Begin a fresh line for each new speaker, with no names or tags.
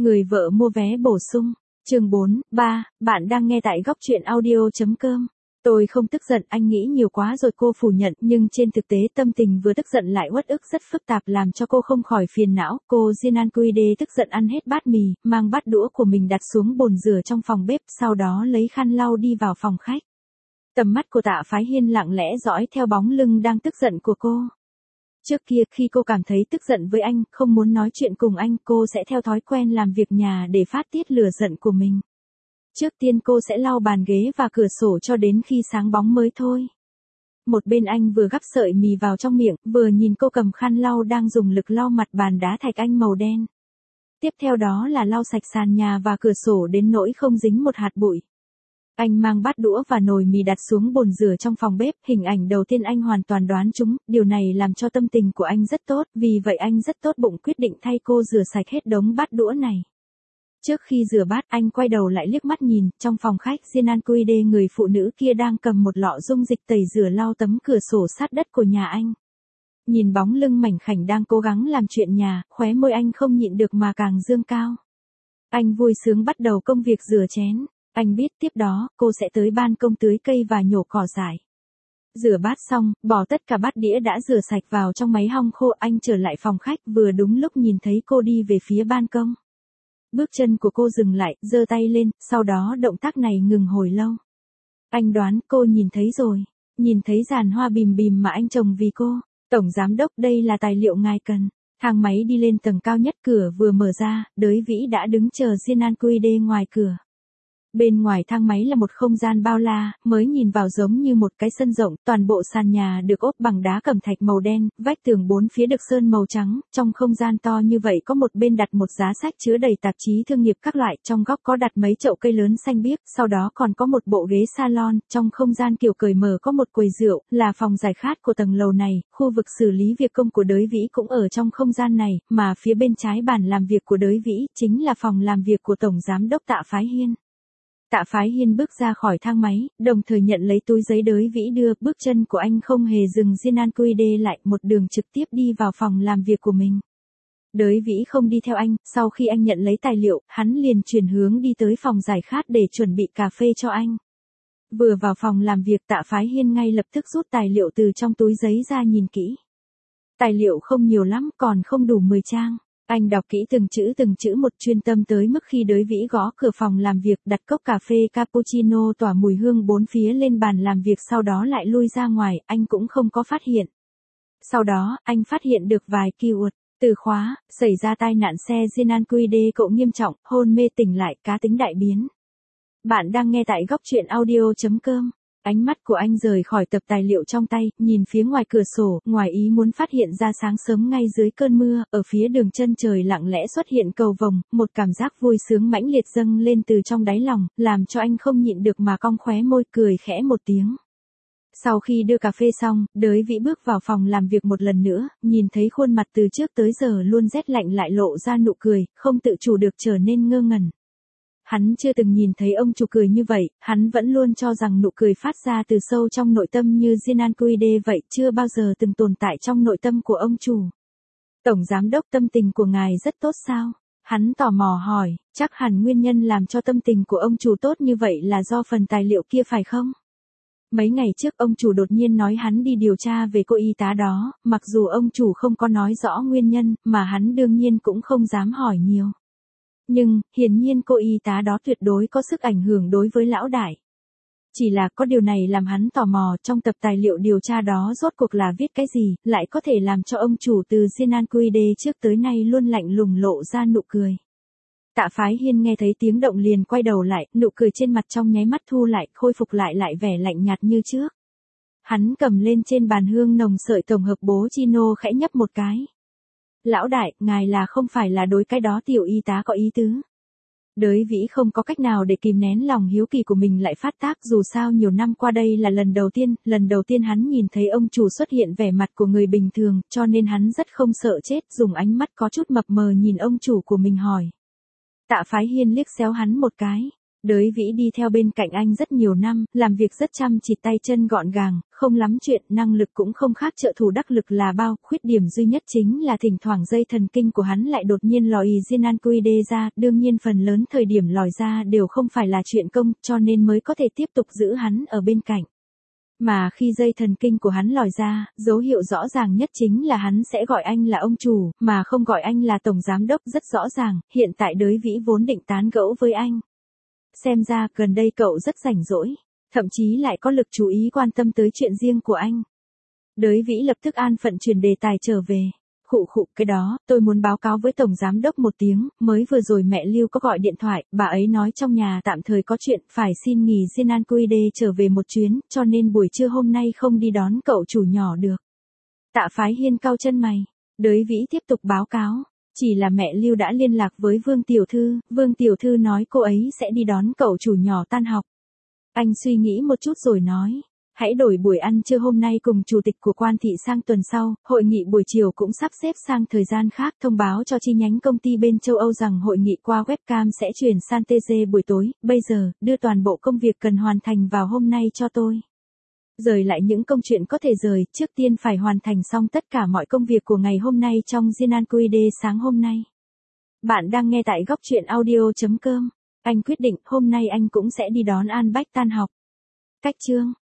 Người vợ mua vé bổ sung. Chương 4, 3, bạn đang nghe tại góc truyện audio.com. Tôi không tức giận, anh nghĩ nhiều quá rồi, cô phủ nhận, nhưng trên thực tế tâm tình vừa tức giận lại uất ức rất phức tạp làm cho cô không khỏi phiền não. Cô Jinan Quy tức giận ăn hết bát mì, mang bát đũa của mình đặt xuống bồn rửa trong phòng bếp, sau đó lấy khăn lau đi vào phòng khách. Tầm mắt của Tạ Phái Hiên lặng lẽ dõi theo bóng lưng đang tức giận của cô. Trước kia khi cô cảm thấy tức giận với anh, không muốn nói chuyện cùng anh, cô sẽ theo thói quen làm việc nhà để phát tiết lửa giận của mình. Trước tiên cô sẽ lau bàn ghế và cửa sổ cho đến khi sáng bóng mới thôi. Một bên anh vừa gắp sợi mì vào trong miệng, vừa nhìn cô cầm khăn lau đang dùng lực lau mặt bàn đá thạch anh màu đen. Tiếp theo đó là lau sạch sàn nhà và cửa sổ đến nỗi không dính một hạt bụi. Anh mang bát đũa và nồi mì đặt xuống bồn rửa trong phòng bếp, hình ảnh đầu tiên anh hoàn toàn đoán trúng, điều này làm cho tâm tình của anh rất tốt, vì vậy anh rất tốt bụng quyết định thay cô rửa sạch hết đống bát đũa này. Trước khi rửa bát, anh quay đầu lại liếc mắt nhìn, trong phòng khách, Jinan Quy người phụ nữ kia đang cầm một lọ dung dịch tẩy rửa lau tấm cửa sổ sát đất của nhà anh. Nhìn bóng lưng mảnh khảnh đang cố gắng làm chuyện nhà, khóe môi anh không nhịn được mà càng dương cao. Anh vui sướng bắt đầu công việc rửa chén. Anh biết tiếp đó, cô sẽ tới ban công tưới cây và nhổ cỏ dại. Rửa bát xong, bỏ tất cả bát đĩa đã rửa sạch vào trong máy hong khô, anh trở lại phòng khách vừa đúng lúc nhìn thấy cô đi về phía ban công. Bước chân của cô dừng lại, giơ tay lên, sau đó động tác này ngừng hồi lâu. Anh đoán cô nhìn thấy rồi, nhìn thấy giàn hoa bìm bìm mà anh trồng vì cô. Tổng giám đốc, đây là tài liệu ngài cần. Thang máy đi lên tầng cao nhất, cửa vừa mở ra, Đới Vĩ đã đứng chờ Jinan Quy ngoài cửa. Bên ngoài thang máy là một không gian bao la, mới nhìn vào giống như một cái sân rộng, toàn bộ sàn nhà được ốp bằng đá cẩm thạch màu đen, vách tường bốn phía được sơn màu trắng, trong không gian to như vậy có một bên đặt một giá sách chứa đầy tạp chí thương nghiệp các loại, trong góc có đặt mấy chậu cây lớn xanh biếc, sau đó còn có một bộ ghế salon, trong không gian kiểu cởi mở có một quầy rượu, là phòng giải khát của tầng lầu này, khu vực xử lý việc công của Đới Vĩ cũng ở trong không gian này, mà phía bên trái bàn làm việc của Đới Vĩ, chính là phòng làm việc của Tổng Giám đốc Tạ Phái Hiên. Tạ Phái Hiên bước ra khỏi thang máy, đồng thời nhận lấy túi giấy Đới Vĩ đưa, bước chân của anh không hề dừng Jinan Quy lại, một đường trực tiếp đi vào phòng làm việc của mình. Đới Vĩ không đi theo anh, sau khi anh nhận lấy tài liệu, hắn liền chuyển hướng đi tới phòng giải khát để chuẩn bị cà phê cho anh. Vừa vào phòng làm việc, Tạ Phái Hiên ngay lập tức rút tài liệu từ trong túi giấy ra nhìn kỹ. Tài liệu không nhiều lắm, còn không đủ 10 trang. Anh đọc kỹ từng chữ một, chuyên tâm tới mức khi Đới Vĩ gõ cửa phòng làm việc, đặt cốc cà phê cappuccino tỏa mùi hương bốn phía lên bàn làm việc, sau đó lại lui ra ngoài, anh cũng không có phát hiện. Sau đó, anh phát hiện được vài keyword, từ khóa, xảy ra tai nạn xe Jinan Quy cậu nghiêm trọng, hôn mê tỉnh lại, cá tính đại biến. Bạn đang nghe tại góc truyện audio.com. Ánh mắt của anh rời khỏi tập tài liệu trong tay, nhìn phía ngoài cửa sổ, ngoài ý muốn phát hiện ra sáng sớm ngay dưới cơn mưa, ở phía đường chân trời lặng lẽ xuất hiện cầu vồng, một cảm giác vui sướng mãnh liệt dâng lên từ trong đáy lòng, làm cho anh không nhịn được mà cong khóe môi, cười khẽ một tiếng. Sau khi đưa cà phê xong, Đới Vĩ bước vào phòng làm việc một lần nữa, nhìn thấy khuôn mặt từ trước tới giờ luôn rét lạnh lại lộ ra nụ cười, không tự chủ được trở nên ngơ ngẩn. Hắn chưa từng nhìn thấy ông chủ cười như vậy, hắn vẫn luôn cho rằng nụ cười phát ra từ sâu trong nội tâm như Jinan Quy vậy, chưa bao giờ từng tồn tại trong nội tâm của ông chủ. Tổng giám đốc, tâm tình của ngài rất tốt sao? Hắn tò mò hỏi, chắc hẳn nguyên nhân làm cho tâm tình của ông chủ tốt như vậy là do phần tài liệu kia phải không? Mấy ngày trước ông chủ đột nhiên nói hắn đi điều tra về cô y tá đó, mặc dù ông chủ không có nói rõ nguyên nhân, mà hắn đương nhiên cũng không dám hỏi nhiều. Nhưng, hiển nhiên cô y tá đó tuyệt đối có sức ảnh hưởng đối với lão đại. Chỉ là có điều này làm hắn tò mò, trong tập tài liệu điều tra đó rốt cuộc là viết cái gì, lại có thể làm cho ông chủ từ Jinan Quy trước tới nay luôn lạnh lùng lộ ra nụ cười. Tạ Phái Hiên nghe thấy tiếng động liền quay đầu lại, nụ cười trên mặt trong nháy mắt thu lại, khôi phục lại vẻ lạnh nhạt như trước. Hắn cầm lên trên bàn hương nồng sợi tổng hợp bố Chino khẽ nhấp một cái. Lão đại, ngài là không phải là đối cái đó tiểu y tá có ý tứ. Đới Vĩ không có cách nào để kìm nén lòng hiếu kỳ của mình lại phát tác, dù sao nhiều năm qua đây là lần đầu tiên hắn nhìn thấy ông chủ xuất hiện vẻ mặt của người bình thường, cho nên hắn rất không sợ chết, dùng ánh mắt có chút mập mờ nhìn ông chủ của mình hỏi. Tạ Phái Hiên liếc xéo hắn một cái. Đới Vĩ đi theo bên cạnh anh rất nhiều năm, làm việc rất chăm chỉ tay chân gọn gàng, không lắm chuyện, năng lực cũng không khác trợ thủ đắc lực là bao, khuyết điểm duy nhất chính là thỉnh thoảng dây thần kinh của hắn lại đột nhiên lòi Zinancuide ra, đương nhiên phần lớn thời điểm lòi ra đều không phải là chuyện công, cho nên mới có thể tiếp tục giữ hắn ở bên cạnh. Mà khi dây thần kinh của hắn lòi ra, dấu hiệu rõ ràng nhất chính là hắn sẽ gọi anh là ông chủ, mà không gọi anh là tổng giám đốc, rất rõ ràng, hiện tại Đới Vĩ vốn định tán gẫu với anh. Xem ra gần đây cậu rất rảnh rỗi, thậm chí lại có lực chú ý quan tâm tới chuyện riêng của anh. Đới Vĩ lập tức an phận chuyển đề tài trở về. Khụ, cái đó, tôi muốn báo cáo với Tổng Giám đốc một tiếng, mới vừa rồi mẹ Lưu có gọi điện thoại, bà ấy nói trong nhà tạm thời có chuyện, phải xin nghỉ Zinancuide trở về một chuyến, cho nên buổi trưa hôm nay không đi đón cậu chủ nhỏ được. Tạ Phái Hiên cau chân mày, Đới Vĩ tiếp tục báo cáo. Chỉ là mẹ Lưu đã liên lạc với Vương Tiểu Thư nói cô ấy sẽ đi đón cậu chủ nhỏ tan học. Anh suy nghĩ một chút rồi nói, hãy đổi buổi ăn trưa hôm nay cùng chủ tịch của Quan thị sang tuần sau, hội nghị buổi chiều cũng sắp xếp sang thời gian khác, thông báo cho chi nhánh công ty bên châu Âu rằng hội nghị qua webcam sẽ chuyển sang TG buổi tối, bây giờ, đưa toàn bộ công việc cần hoàn thành vào hôm nay cho tôi. Rời lại những công chuyện có thể rời, trước tiên phải hoàn thành xong tất cả mọi công việc của ngày hôm nay trong Zinancuide sáng hôm nay. Bạn đang nghe tại góc truyện audio.com. Anh quyết định hôm nay anh cũng sẽ đi đón An Bách tan học. Cách chương